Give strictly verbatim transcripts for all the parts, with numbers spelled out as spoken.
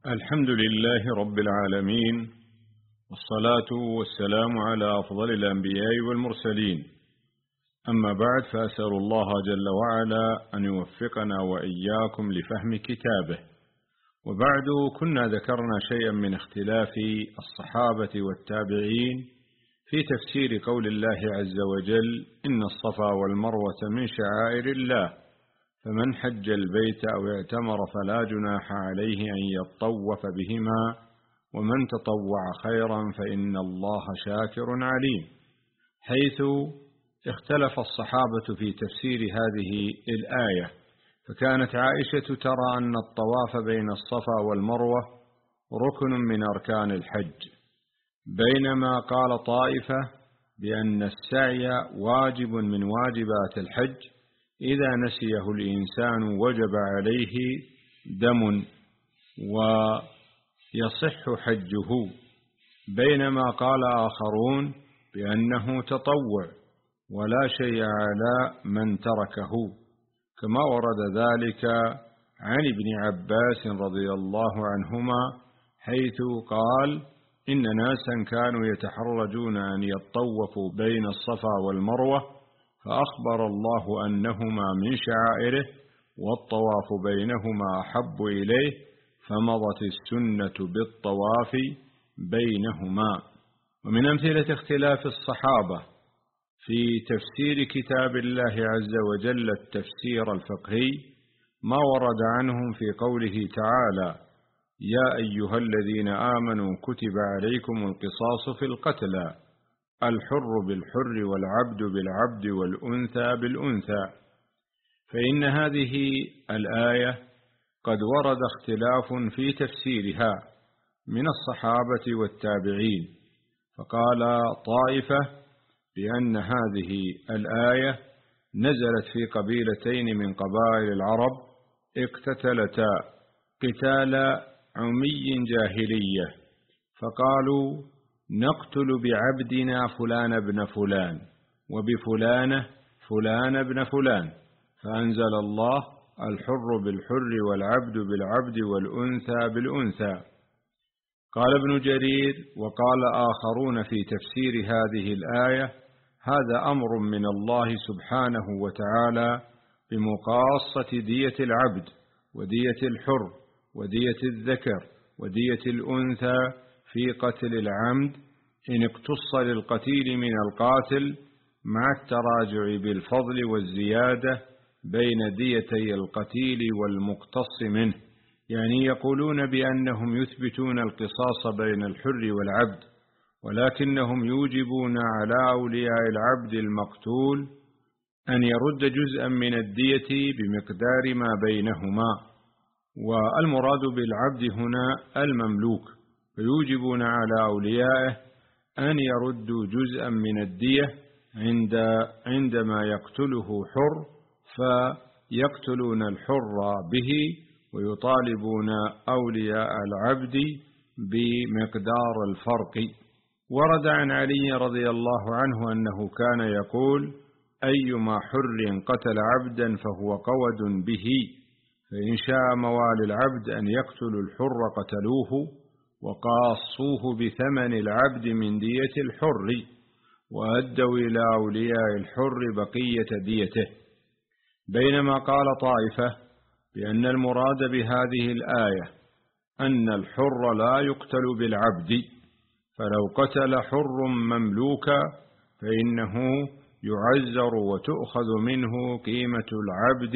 الحمد لله رب العالمين، والصلاة والسلام على أفضل الأنبياء والمرسلين. أما بعد، فأسأل الله جل وعلا أن يوفقنا وإياكم لفهم كتابه. وبعد، كنا ذكرنا شيئا من اختلاف الصحابة والتابعين في تفسير قول الله عز وجل: إن الصفا والمروة من شعائر الله، فمن حج البيت أو اعتمر فلا جناح عليه أن يطوف بهما، ومن تطوع خيرا فإن الله شاكر عليم، حيث اختلف الصحابة في تفسير هذه الآية. فكانت عائشة ترى أن الطواف بين الصفا والمروة ركن من أركان الحج، بينما قال طائفة بأن السعي واجب من واجبات الحج، إذا نسيه الإنسان وجب عليه دم ويصح حجه، بينما قال آخرون بأنه تطوع ولا شيء على من تركه، كما ورد ذلك عن ابن عباس رضي الله عنهما، حيث قال: إن ناسا كانوا يتحرجون أن يطوفوا بين الصفا والمروة، فأخبر الله أنهما من شعائره، والطواف بينهما أحب إليه، فمضت السنة بالطواف بينهما. ومن أمثلة اختلاف الصحابة في تفسير كتاب الله عز وجل التفسير الفقهي ما ورد عنهم في قوله تعالى: يا أيها الذين آمنوا كتب عليكم القصاص في القتلى، الحر بالحر والعبد بالعبد والأنثى بالأنثى. فإن هذه الآية قد ورد اختلاف في تفسيرها من الصحابة والتابعين، فقال طائفة بأن هذه الآية نزلت في قبيلتين من قبائل العرب اقتتلتا قتال عمي جاهلية، فقالوا: نقتل بعبدنا فلان بن فلان، وبفلانة فلان بن فلان، فأنزل الله: الحر بالحر والعبد بالعبد والأنثى بالأنثى. قال ابن جرير وقال آخرون في تفسير هذه الآية: هذا أمر من الله سبحانه وتعالى بمقاصة دية العبد ودية الحر ودية الذكر ودية الأنثى في قتل العمد، إن اقتص للقتيل من القاتل، مع التراجع بالفضل والزيادة بين ديتي القتيل والمقتص منه. يعني يقولون بأنهم يثبتون القصاص بين الحر والعبد، ولكنهم يوجبون على أولياء العبد المقتول أن يرد جزءا من الدية بمقدار ما بينهما، والمراد بالعبد هنا المملوك، فيوجبون على أوليائه أن يردوا جزءا من الدية عند عندما يقتله حر، فيقتلون الحر به ويطالبون أولياء العبد بمقدار الفرق. ورد عن علي رضي الله عنه أنه كان يقول: أيما حر قتل عبدا فهو قود به، فإن شاء موالي العبد أن يقتلوا الحر قتلوه، وقاصوه بثمن العبد من دية الحر، وأدوا إلى أولياء الحر بقية ديته. بينما قال طائفة بأن المراد بهذه الآية أن الحر لا يقتل بالعبد، فلو قتل حر مملوكا فإنه يعزر وتؤخذ منه قيمة العبد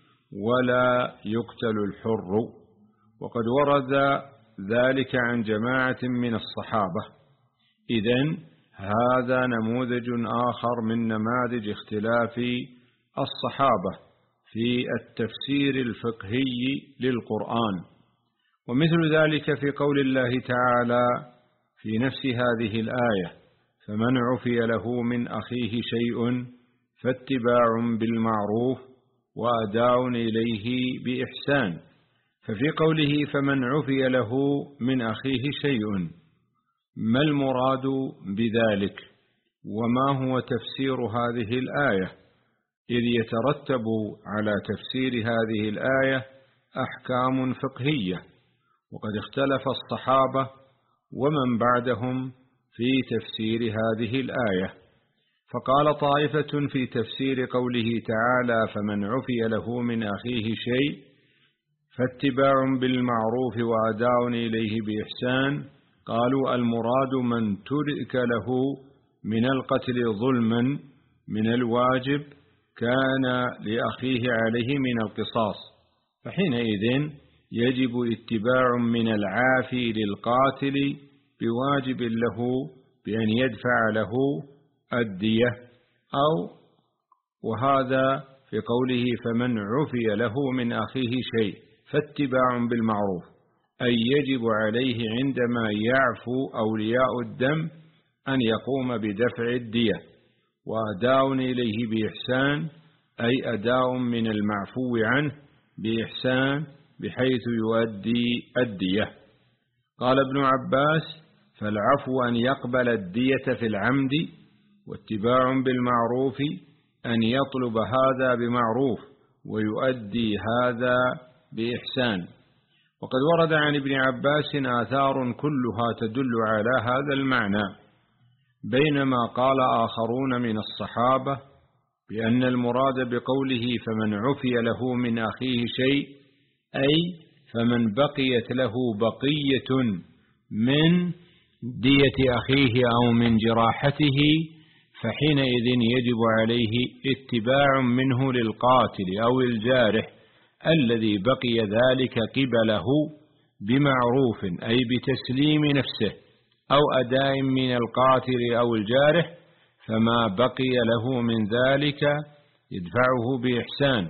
ولا يقتل الحر. وقد ورد ذلك عن جماعة من الصحابة. إذن هذا نموذج آخر من نماذج اختلاف الصحابة في التفسير الفقهي للقرآن. ومثل ذلك في قول الله تعالى في نفس هذه الآية: فمن عفي له من أخيه شيء فاتباع بالمعروف وأداء إليه بإحسان. ففي قوله فمن عفي له من أخيه شيء، ما المراد بذلك؟ وما هو تفسير هذه الآية؟ إذ يترتب على تفسير هذه الآية أحكام فقهية، وقد اختلف الصحابة ومن بعدهم في تفسير هذه الآية. فقال طائفة في تفسير قوله تعالى: فمن عفي له من أخيه شيء فاتباع بالمعروف وأداء إليه بإحسان، قالوا المراد من ترك له من القتل ظلما من الواجب كان لأخيه عليه من القصاص، فحينئذ يجب اتباع من العافي للقاتل بواجب له بأن يدفع له الدية، أو وهذا في قوله فمن عفي له من أخيه شيء فاتباع بالمعروف، أي يجب عليه عندما يعفو أولياء الدم أن يقوم بدفع الدية، وأداء إليه بإحسان أي أداء من المعفو عنه بإحسان بحيث يؤدي الدية. قال ابن عباس: فالعفو أن يقبل الدية في العمد، واتباع بالمعروف أن يطلب هذا بمعروف ويؤدي هذا بإحسان. وقد ورد عن ابن عباس آثار كلها تدل على هذا المعنى، بينما قال آخرون من الصحابة بأن المراد بقوله فمن عفي له من أخيه شيء أي فمن بقيت له بقية من دية أخيه أو من جراحته، فحينئذ يجب عليه اتباع منه للقاتل أو الجارح الذي بقي ذلك قبله بمعروف أي بتسليم نفسه أو أداء من القاتل أو الجارح، فما بقي له من ذلك يدفعه بإحسان.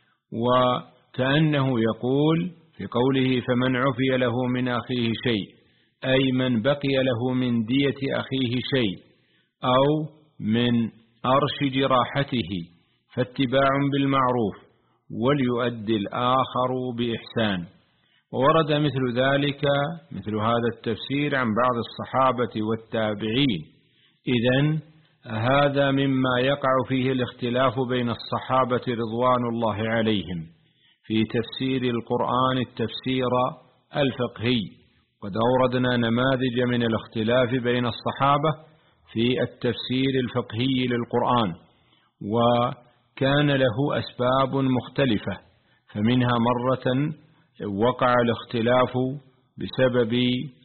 وكأنه يقول في قوله فمن عفي له من أخيه شيء أي من بقي له من دية أخيه شيء أو من أرش جراحته فاتباع بالمعروف وليؤدي الآخر بإحسان. وورد مثل ذلك مثل هذا التفسير عن بعض الصحابة والتابعين. إذن هذا مما يقع فيه الاختلاف بين الصحابة رضوان الله عليهم في تفسير القرآن التفسير الفقهي. قد أوردنا نماذج من الاختلاف بين الصحابة في التفسير الفقهي للقرآن، وكان له أسباب مختلفة، فمنها مرة وقع الاختلاف بسبب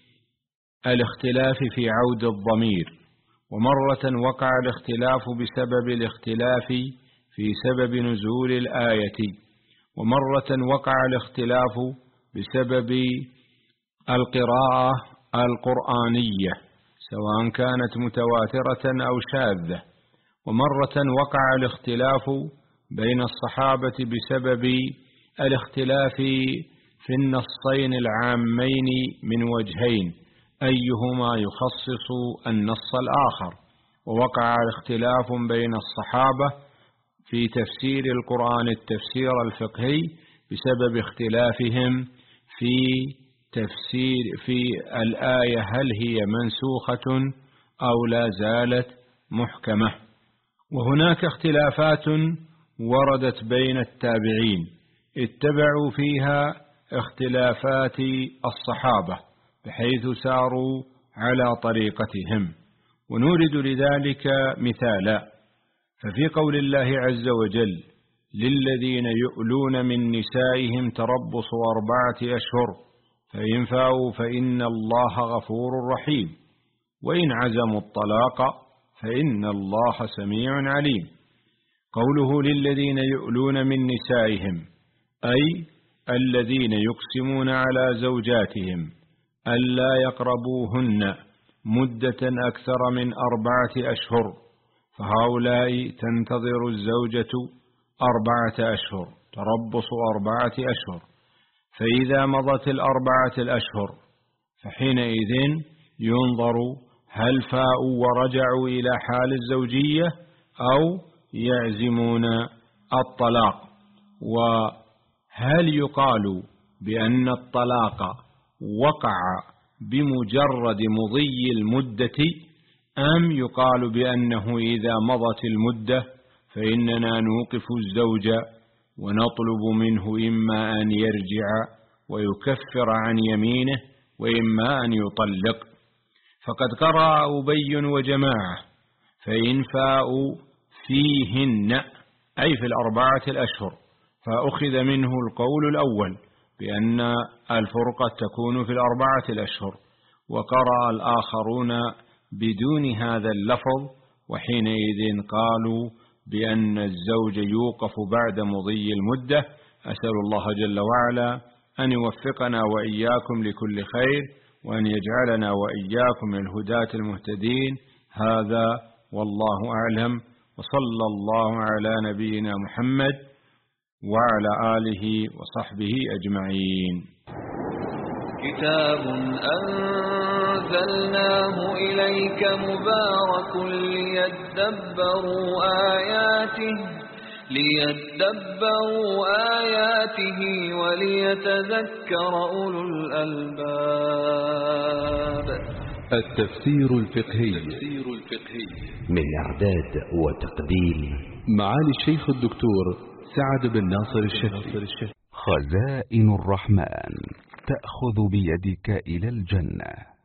الاختلاف في عود الضمير، ومرة وقع الاختلاف بسبب الاختلاف في سبب نزول الآية، ومرة وقع الاختلاف بسبب القراءة القرآنية سواء كانت متواترة أو شاذة، ومرة وقع الاختلاف بين الصحابة بسبب الاختلاف في النصين العامين من وجهين أيهما يخصص النص الآخر. ووقع اختلاف بين الصحابة في تفسير القرآن التفسير الفقهي بسبب اختلافهم في تفسير في الآية هل هي منسوخة أو لا زالت محكمة. وهناك اختلافات وردت بين التابعين اتبعوا فيها اختلافات الصحابة بحيث ساروا على طريقتهم، ونورد لذلك مثالا. ففي قول الله عز وجل للذين يؤلون من نسائهم تربص أربعة أشهر فإن فاءوا فإن الله غفور رحيم وإن عزموا الطلاق فإن الله سميع عليم. قوله للذين يؤلون من نسائهم أي الذين يقسمون على زوجاتهم ألا يقربوهن مدة أكثر من أربعة أشهر، فهؤلاء تنتظر الزوجة أربعة أشهر تربص أربعة أشهر، فإذا مضت الأربعة الأشهر فحينئذ ينظر هل فاءوا ورجعوا إلى حال الزوجية أو يعزمون الطلاق. وهل يقال بأن الطلاق وقع بمجرد مضي المدة أم يقال بأنه إذا مضت المدة فإننا نوقف الزوج ونطلب منه إما أن يرجع ويكفر عن يمينه، وإما أن يطلق. فقد قرأ أبي وجماعة فإن فاءوا فيهن أي في الأربعة الأشهر، فأخذ منه القول الأول بأن الفرقة تكون في الأربعة الأشهر، وقرأ الآخرون بدون هذا اللفظ، وحينئذ قالوا بأن الزوج يوقف بعد مضي المدة. أسأل الله جل وعلا أن يوفقنا وإياكم لكل خير، وأن يجعلنا وإياكم من الهداة المهتدين. هذا والله أعلم، وصلى الله على نبينا محمد وعلى آله وصحبه أجمعين. كتاب أنزلناه إليك مبارك ليدبروا آياته ليدبروا آياته وليتذكر أولو الألباب. التفسير الفقهي من إعداد وتقديم معالي الشيخ الدكتور سعد بن ناصر الشهري. خزائن الرحمن تأخذ بيدك إلى الجنة.